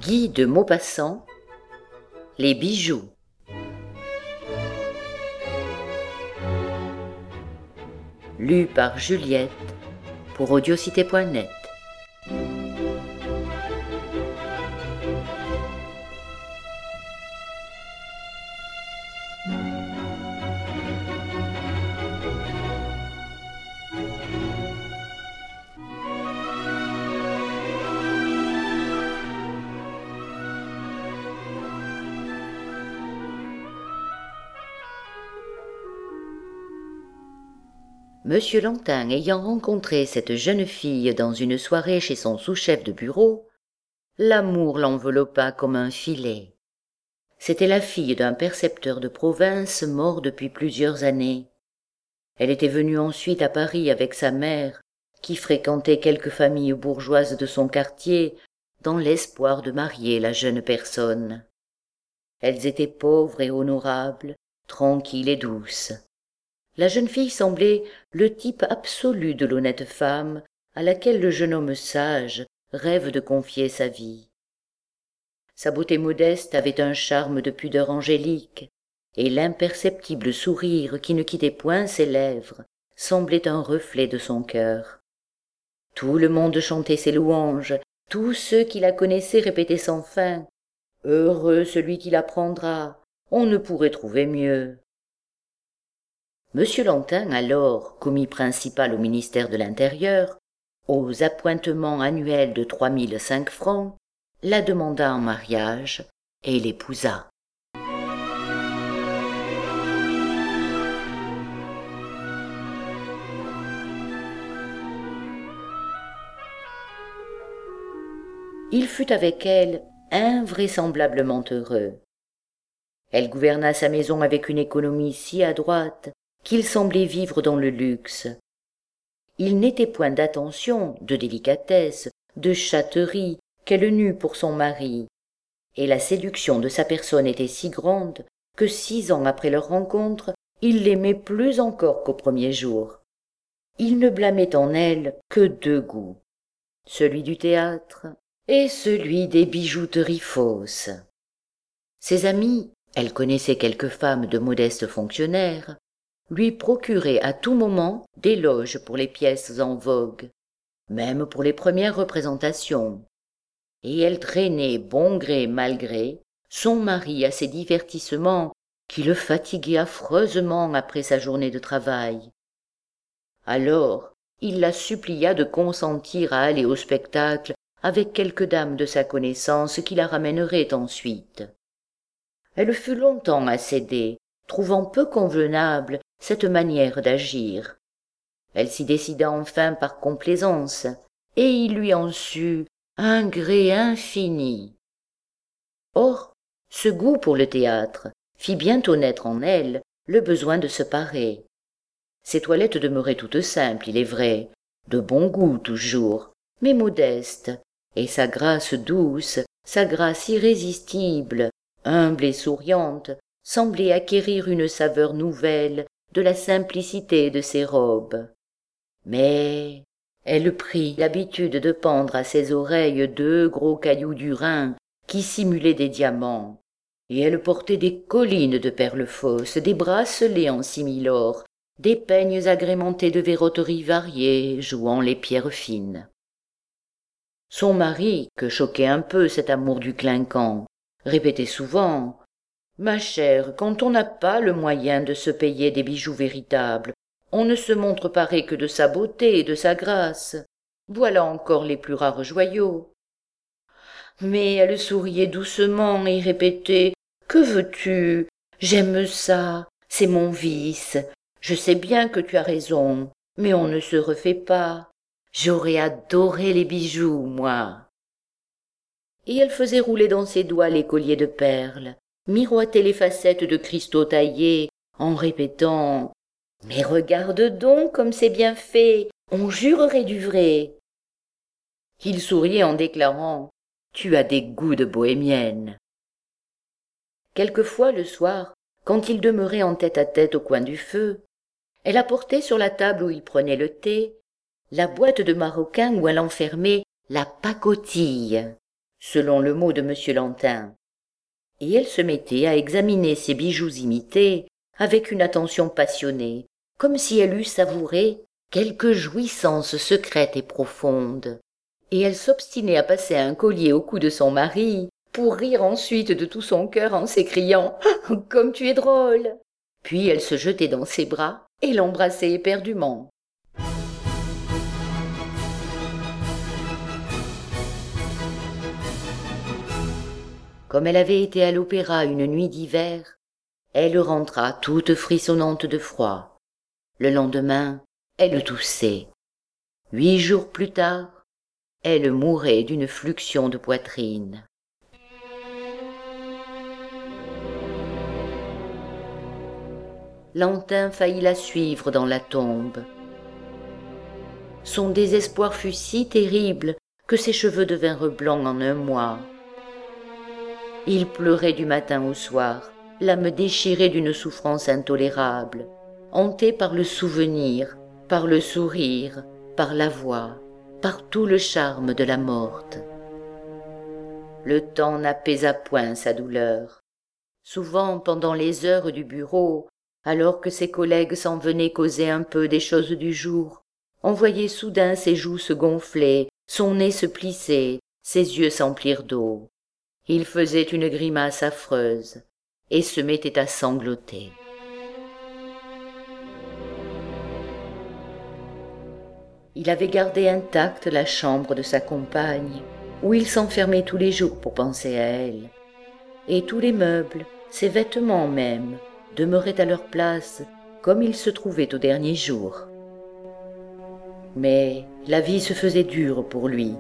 Guy de Maupassant, les bijoux. Lu par Juliette pour audiocité.net. Monsieur Lantin ayant rencontré cette jeune fille dans une soirée chez son sous-chef de bureau, l'amour l'enveloppa comme un filet. C'était la fille d'un percepteur de province mort depuis plusieurs années. Elle était venue ensuite à Paris avec sa mère, qui fréquentait quelques familles bourgeoises de son quartier, dans l'espoir de marier la jeune personne. Elles étaient pauvres et honorables, tranquilles et douces. La jeune fille semblait le type absolu de l'honnête femme à laquelle le jeune homme sage rêve de confier sa vie. Sa beauté modeste avait un charme de pudeur angélique, et l'imperceptible sourire qui ne quittait point ses lèvres semblait un reflet de son cœur. Tout le monde chantait ses louanges, tous ceux qui la connaissaient répétaient sans fin « Heureux celui qui la prendra, on ne pourrait trouver mieux ». Monsieur Lantin, alors commis principal au ministère de l'Intérieur, aux appointements annuels de 3005 francs, la demanda en mariage et l'épousa. Il fut avec elle invraisemblablement heureux. Elle gouverna sa maison avec une économie si adroite qu'il semblait vivre dans le luxe. Il n'était point d'attention, de délicatesse, de chatterie qu'elle n'eût pour son mari, et la séduction de sa personne était si grande que 6 ans après leur rencontre, il l'aimait plus encore qu'au premier jour. Il ne blâmait en elle que 2 goûts, celui du théâtre et celui des bijouteries fausses. Ses amis, elle connaissait quelques femmes de modestes fonctionnaires, lui procuraient à tout moment des loges pour les pièces en vogue, même pour les premières représentations, et elle traînait bon gré mal gré son mari à ces divertissements qui le fatiguaient affreusement après sa journée de travail. Alors il la supplia de consentir à aller au spectacle avec quelques dames de sa connaissance qui la ramèneraient ensuite. Elle fut longtemps à céder, trouvant peu convenable cette manière d'agir. Elle s'y décida enfin par complaisance, et il lui en sut un gré infini. Or, ce goût pour le théâtre fit bientôt naître en elle le besoin de se parer. Ses toilettes demeuraient toutes simples, il est vrai, de bon goût toujours, mais modestes, et sa grâce douce, sa grâce irrésistible, humble et souriante, semblait acquérir une saveur nouvelle de la simplicité de ses robes. Mais elle prit l'habitude de pendre à ses oreilles 2 gros cailloux du Rhin qui simulaient des diamants, et elle portait des collines de perles fausses, des bracelets en similor, des peignes agrémentés de verroteries variées jouant les pierres fines. Son mari, que choquait un peu cet amour du clinquant, répétait souvent « Ma chère, quand on n'a pas le moyen de se payer des bijoux véritables, on ne se montre paré que de sa beauté et de sa grâce. Voilà encore les plus rares joyaux. » Mais elle souriait doucement et répétait « Que veux-tu? J'aime ça, c'est mon vice. Je sais bien que tu as raison, mais on ne se refait pas. J'aurais adoré les bijoux, moi. » Et elle faisait rouler dans ses doigts les colliers de perles, miroiter les facettes de cristaux taillés, en répétant « Mais regarde donc comme c'est bien fait, on jurerait du vrai. » Il souriait en déclarant « Tu as des goûts de bohémienne. » Quelquefois le soir, quand ils demeuraient en tête-à-tête au coin du feu, elle apportait sur la table où ils prenaient le thé la boîte de maroquin où elle enfermait la pacotille, selon le mot de M. Lantin. Et elle se mettait à examiner ses bijoux imités avec une attention passionnée, comme si elle eût savouré quelque jouissance secrète et profonde. Et elle s'obstinait à passer un collier au cou de son mari, pour rire ensuite de tout son cœur en s'écriant « Comme tu es drôle !» Puis elle se jetait dans ses bras et l'embrassait éperdument. Comme elle avait été à l'opéra une nuit d'hiver, elle rentra toute frissonnante de froid. Le lendemain, elle toussait. 8 jours plus tard, elle mourait d'une fluxion de poitrine. Lantin faillit la suivre dans la tombe. Son désespoir fut si terrible que ses cheveux devinrent blancs en un mois. Il pleurait du matin au soir, l'âme déchirée d'une souffrance intolérable, hanté par le souvenir, par le sourire, par la voix, par tout le charme de la morte. Le temps n'apaisa point sa douleur. Souvent, pendant les heures du bureau, alors que ses collègues s'en venaient causer un peu des choses du jour, on voyait soudain ses joues se gonfler, son nez se plisser, ses yeux s'emplir d'eau. Il faisait une grimace affreuse et se mettait à sangloter. Il avait gardé intacte la chambre de sa compagne, où il s'enfermait tous les jours pour penser à elle. Et tous les meubles, ses vêtements même, demeuraient à leur place comme ils se trouvaient au dernier jour. Mais la vie se faisait dure pour lui.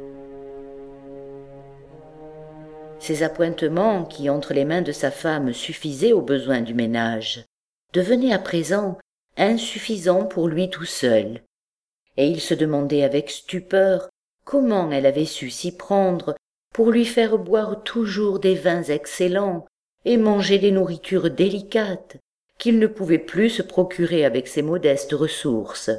Ces appointements qui, entre les mains de sa femme, suffisaient aux besoins du ménage, devenaient à présent insuffisants pour lui tout seul, et il se demandait avec stupeur comment elle avait su s'y prendre pour lui faire boire toujours des vins excellents et manger des nourritures délicates qu'il ne pouvait plus se procurer avec ses modestes ressources.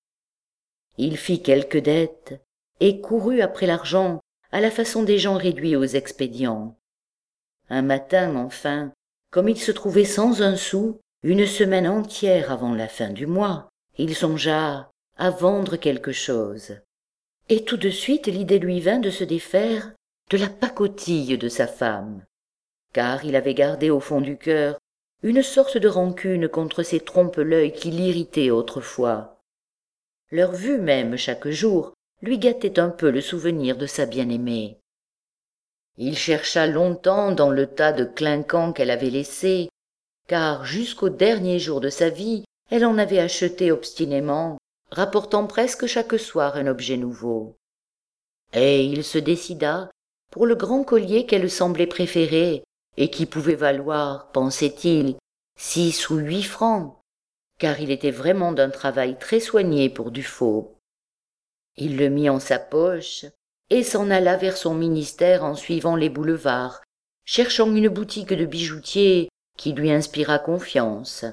Il fit quelques dettes et courut après l'argent à la façon des gens réduits aux expédients. Un matin, enfin, comme il se trouvait sans un sou, une semaine entière avant la fin du mois, il songea à vendre quelque chose. Et tout de suite l'idée lui vint de se défaire de la pacotille de sa femme, car il avait gardé au fond du cœur une sorte de rancune contre ces trompe-l'œil qui l'irritaient autrefois. Leur vue même chaque jour lui gâtait un peu le souvenir de sa bien-aimée. Il chercha longtemps dans le tas de clinquants qu'elle avait laissé, car jusqu'au dernier jour de sa vie, elle en avait acheté obstinément, rapportant presque chaque soir un objet nouveau. Et il se décida pour le grand collier qu'elle semblait préférer et qui pouvait valoir, pensait-il, 6 ou 8 francs, car il était vraiment d'un travail très soigné pour du faux. Il le mit en sa poche et s'en alla vers son ministère en suivant les boulevards, cherchant une boutique de bijoutier qui lui inspirât confiance.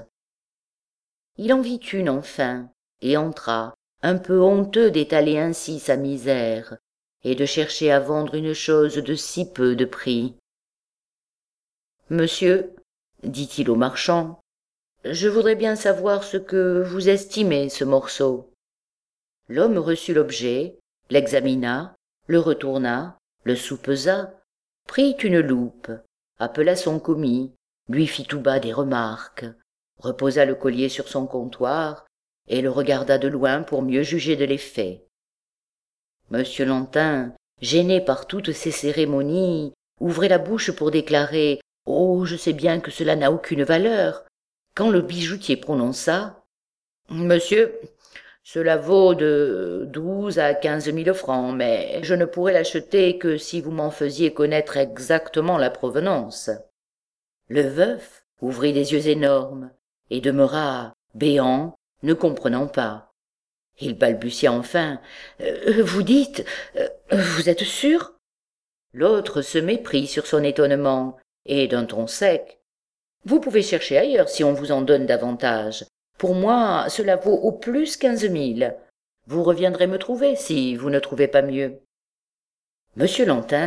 Il en vit une enfin, et entra, un peu honteux d'étaler ainsi sa misère, et de chercher à vendre une chose de si peu de prix. « Monsieur, dit-il au marchand, je voudrais bien savoir ce que vous estimez ce morceau. » L'homme reçut l'objet, l'examina, le retourna, le soupesa, prit une loupe, appela son commis, lui fit tout bas des remarques, reposa le collier sur son comptoir et le regarda de loin pour mieux juger de l'effet. Monsieur Lantin, gêné par toutes ces cérémonies, ouvrait la bouche pour déclarer « Oh, je sais bien que cela n'a aucune valeur », quand le bijoutier prononça « Monsieur, cela vaut de 12 à 15 000 francs, mais je ne pourrais l'acheter que si vous m'en faisiez connaître exactement la provenance. » Le veuf ouvrit des yeux énormes et demeura béant, ne comprenant pas. Il balbutia enfin « Vous dites, vous êtes sûr ?» L'autre se méprit sur son étonnement et d'un ton sec « Vous pouvez chercher ailleurs si on vous en donne davantage. Pour moi, cela vaut au plus 15 000. Vous reviendrez me trouver si vous ne trouvez pas mieux. » Monsieur Lantin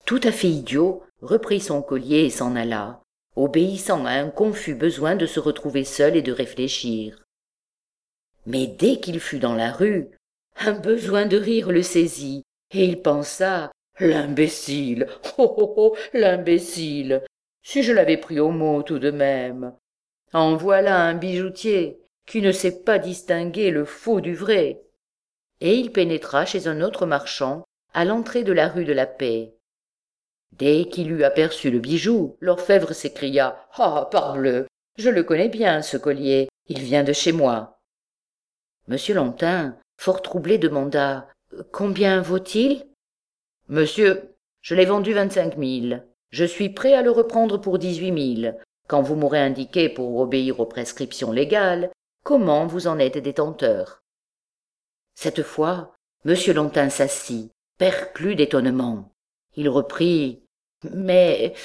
tout à fait idiot, reprit son collier et s'en alla, obéissant à un confus besoin de se retrouver seul et de réfléchir. Mais dès qu'il fut dans la rue, un besoin de rire le saisit, et il pensa « L'imbécile! Oh, oh, oh, l'imbécile! Si je l'avais pris au mot tout de même! En voilà un bijoutier qui ne sait pas distinguer le faux du vrai !» Et il pénétra chez un autre marchand, à l'entrée de la rue de la Paix. Dès qu'il eut aperçu le bijou, l'orfèvre s'écria « Ah, parbleu! Je le connais bien, ce collier, il vient de chez moi. » Monsieur Lantin, fort troublé, demanda « Combien vaut-il » ? « Monsieur, je l'ai vendu 25 000. Je suis prêt à le reprendre pour 18 000, quand vous m'aurez indiqué, pour obéir aux prescriptions légales, comment vous en êtes détenteur. » Cette fois, Monsieur Lantin s'assit, perclus d'étonnement. Il reprit « Mais,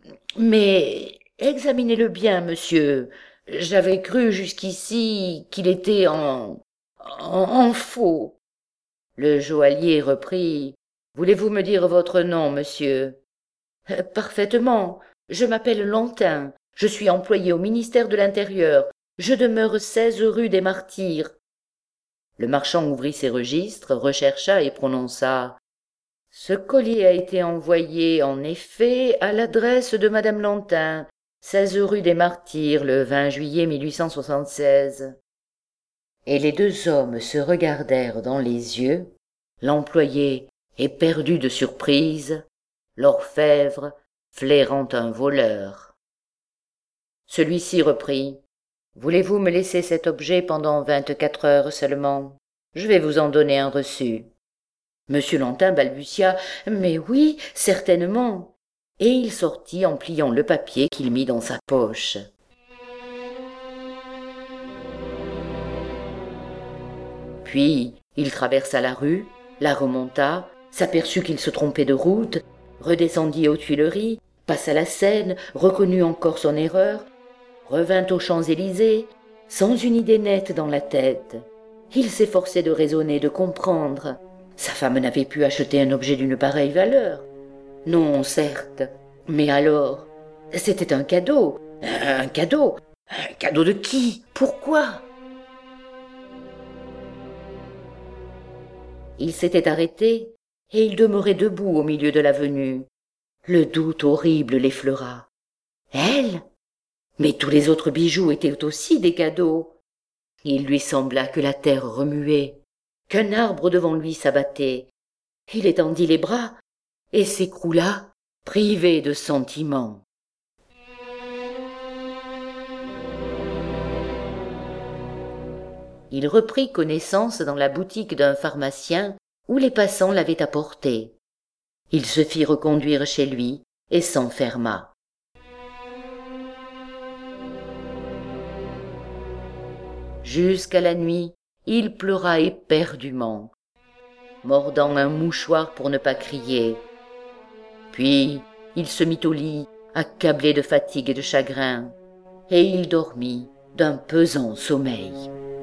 examinez-le bien, monsieur. J'avais cru jusqu'ici qu'il était en faux. » Le joaillier reprit « Voulez-vous me dire votre nom, monsieur ?»« Parfaitement. Je m'appelle Lantin. Je suis employé au ministère de l'Intérieur. Je demeure 16 rue des Martyrs. » Le marchand ouvrit ses registres, rechercha et prononça « Ce collier a été envoyé, en effet, à l'adresse de madame Lantin, 16 rue des Martyrs, le 20 juillet 1876. » Et les deux hommes se regardèrent dans les yeux, l'employé éperdu de surprise, l'orfèvre flairant un voleur. Celui-ci reprit « Voulez-vous me laisser cet objet pendant 24 heures seulement ? Je vais vous en donner un reçu. » Monsieur Lantin balbutia « Mais oui, certainement !» Et il sortit en pliant le papier qu'il mit dans sa poche. Puis il traversa la rue, la remonta, s'aperçut qu'il se trompait de route, redescendit aux Tuileries, passa la Seine, reconnut encore son erreur, revint aux Champs-Élysées, sans une idée nette dans la tête. Il s'efforçait de raisonner, de comprendre. Sa femme n'avait pu acheter un objet d'une pareille valeur. Non, certes, mais alors, c'était un cadeau. Un cadeau de qui? Pourquoi? Il s'était arrêté, et il demeurait debout au milieu de l'avenue. Le doute horrible l'effleura. Elle? Mais tous les autres bijoux étaient aussi des cadeaux. Il lui sembla que la terre remuait, qu'un arbre devant lui s'abattait. Il étendit les bras et s'écroula, privé de sentiment. Il reprit connaissance dans la boutique d'un pharmacien où les passants l'avaient apporté. Il se fit reconduire chez lui et s'enferma. Jusqu'à la nuit, il pleura éperdument, mordant un mouchoir pour ne pas crier. Puis il se mit au lit, accablé de fatigue et de chagrin, et il dormit d'un pesant sommeil.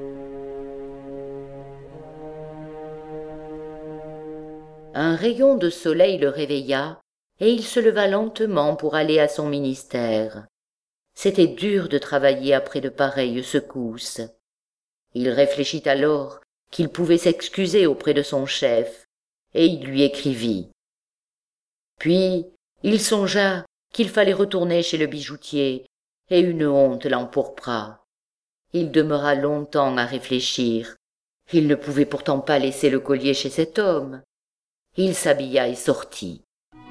Un rayon de soleil le réveilla, et il se leva lentement pour aller à son ministère. C'était dur de travailler après de pareilles secousses. Il réfléchit alors qu'il pouvait s'excuser auprès de son chef, et il lui écrivit. Puis il songea qu'il fallait retourner chez le bijoutier, et une honte l'empourpra. Il demeura longtemps à réfléchir. Il ne pouvait pourtant pas laisser le collier chez cet homme. Il s'habilla et sortit.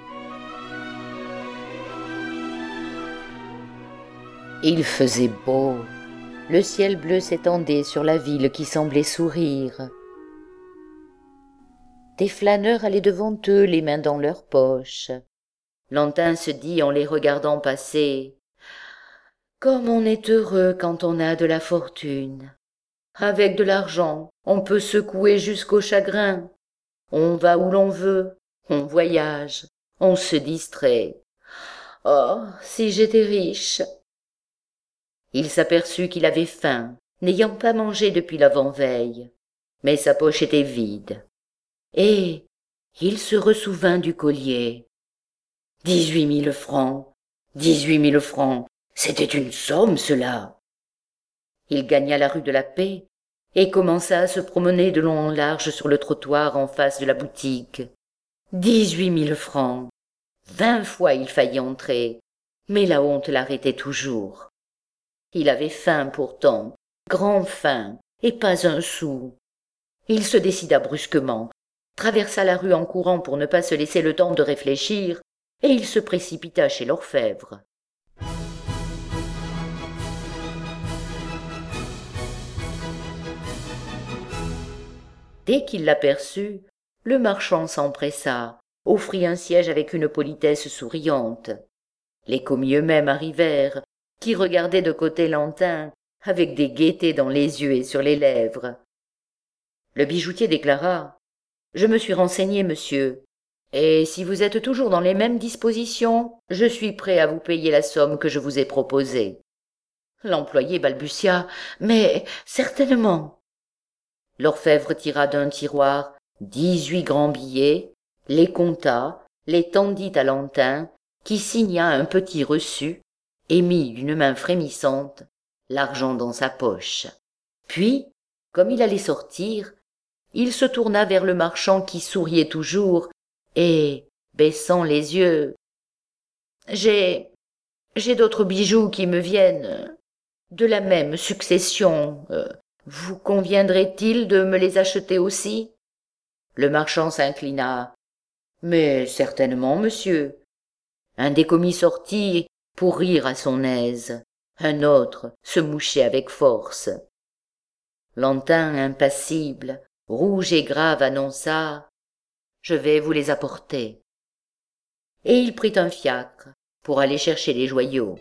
Il faisait beau. Le ciel bleu s'étendait sur la ville qui semblait sourire. Des flâneurs allaient devant eux, les mains dans leurs poches. Lantin se dit en les regardant passer « Comme on est heureux quand on a de la fortune. Avec de l'argent, on peut secouer jusqu'au chagrin. On va où l'on veut, on voyage, on se distrait. Oh, si j'étais riche !» Il s'aperçut qu'il avait faim, n'ayant pas mangé depuis l'avant-veille, mais sa poche était vide. Et il se ressouvint du collier. 18 000 francs. 18 000 francs. C'était une somme, cela. Il gagna la rue de la Paix et commença à se promener de long en large sur le trottoir en face de la boutique. 18 000 francs. 20 fois il faillit entrer, mais la honte l'arrêtait toujours. Il avait faim pourtant, grand faim, et pas un sou. Il se décida brusquement, traversa la rue en courant pour ne pas se laisser le temps de réfléchir, et il se précipita chez l'orfèvre. Dès qu'il l'aperçut, le marchand s'empressa, offrit un siège avec une politesse souriante. Les commis eux-mêmes arrivèrent, qui regardaient de côté Lantin, avec des gaietés dans les yeux et sur les lèvres. Le bijoutier déclara : « Je me suis renseigné, monsieur, et si vous êtes toujours dans les mêmes dispositions, je suis prêt à vous payer la somme que je vous ai proposée. » L'employé balbutia : « Mais certainement. » L'orfèvre tira d'un tiroir 18 grands billets, les compta, les tendit à Lantin, qui signa un petit reçu et mit d'une main frémissante l'argent dans sa poche. Puis, comme il allait sortir, il se tourna vers le marchand qui souriait toujours et, baissant les yeux, « J'ai d'autres bijoux qui me viennent de la même succession. Vous conviendrait-il de me les acheter aussi ?» Le marchand s'inclina. « Mais certainement, monsieur. » Un des commis sortit pour rire à son aise. Un autre se mouchait avec force. Lantin, impassible, rouge et grave, annonça : « Je vais vous les apporter. » Et il prit un fiacre pour aller chercher les joyaux.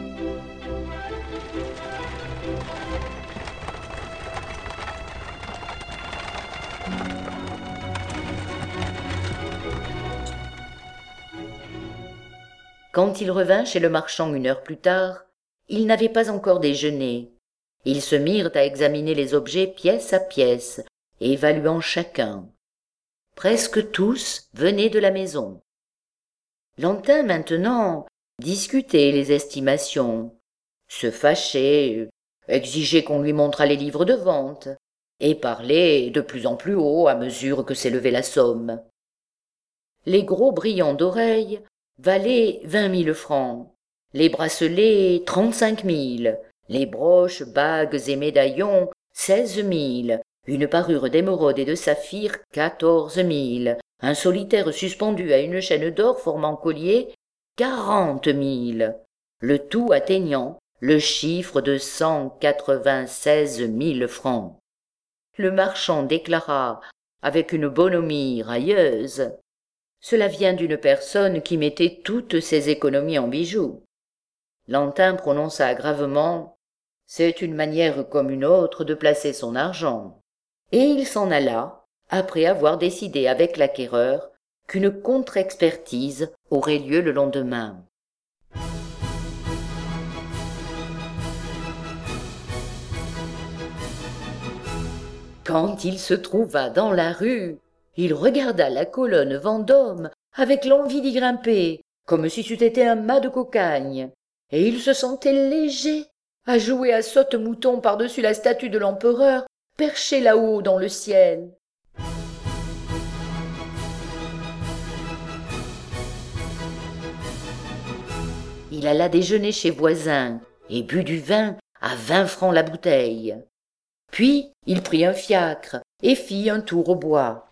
Quand il revint chez le marchand 1 heure plus tard, ils n'avaient pas encore déjeuné. Ils se mirent à examiner les objets pièce à pièce, évaluant chacun. Presque tous venaient de la maison. Lantin, maintenant, discutait les estimations, se fâchait, exigeait qu'on lui montrât les livres de vente, et parlait de plus en plus haut à mesure que s'élevait la somme. Les gros brillants d'oreilles valaient 20 000 francs, les bracelets 35 000, les broches, bagues et médaillons 16 000, une parure d'émeraude et de saphir 14 000, un solitaire suspendu à une chaîne d'or formant collier 40 000, le tout atteignant le chiffre de 196 000 francs. Le marchand déclara avec une bonhomie railleuse : « Cela vient d'une personne qui mettait toutes ses économies en bijoux. » Lantin prononça gravement : « C'est une manière comme une autre de placer son argent. » Et il s'en alla, après avoir décidé avec l'acquéreur qu'une contre-expertise aurait lieu le lendemain. Quand il se trouva dans la rue, il regarda la colonne Vendôme avec l'envie d'y grimper, comme si c'eût été un mât de cocagne, et il se sentait léger à jouer à saute-mouton par-dessus la statue de l'empereur, perchée là-haut dans le ciel. Il alla déjeuner chez voisin et but du vin à 20 francs la bouteille. Puis il prit un fiacre et fit un tour au bois.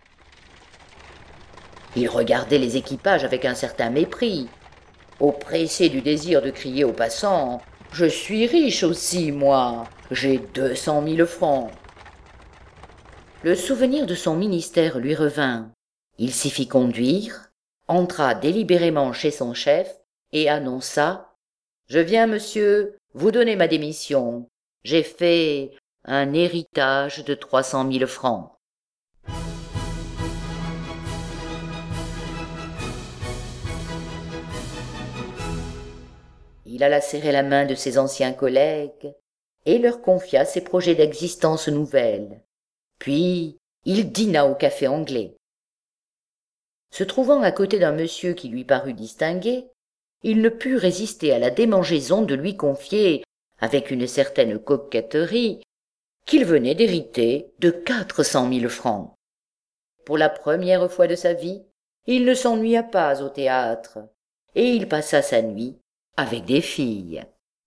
Il regardait les équipages avec un certain mépris, oppressé du désir de crier aux passants : « Je suis riche aussi, moi, j'ai 200 000 francs. » Le souvenir de son ministère lui revint. Il s'y fit conduire, entra délibérément chez son chef et annonça : « Je viens, monsieur, vous donner ma démission. J'ai fait un héritage de 300 000 francs. » Il alla serrer la main de ses anciens collègues et leur confia ses projets d'existence nouvelle. Puis il dîna au café anglais. Se trouvant à côté d'un monsieur qui lui parut distingué, il ne put résister à la démangeaison de lui confier, avec une certaine coquetterie, qu'il venait d'hériter de 400 000 francs. Pour la première fois de sa vie, il ne s'ennuya pas au théâtre, et il passa sa nuit avec des filles.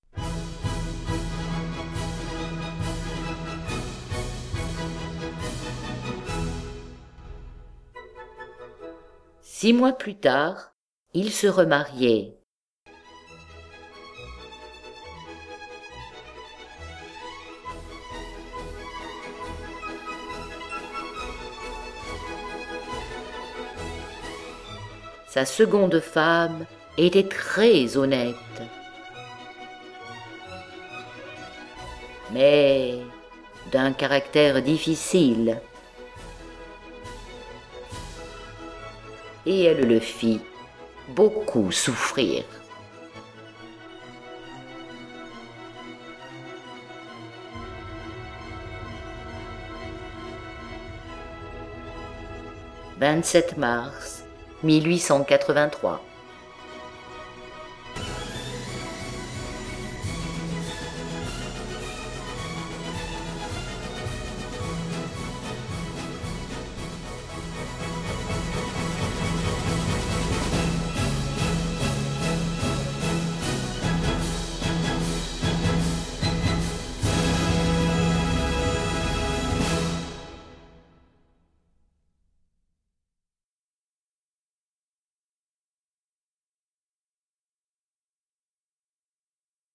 Six mois plus tard, il se remariait. Sa seconde femme était très honnête. Mais d'un caractère difficile. Et elle le fit beaucoup souffrir. « 27 mars 1883.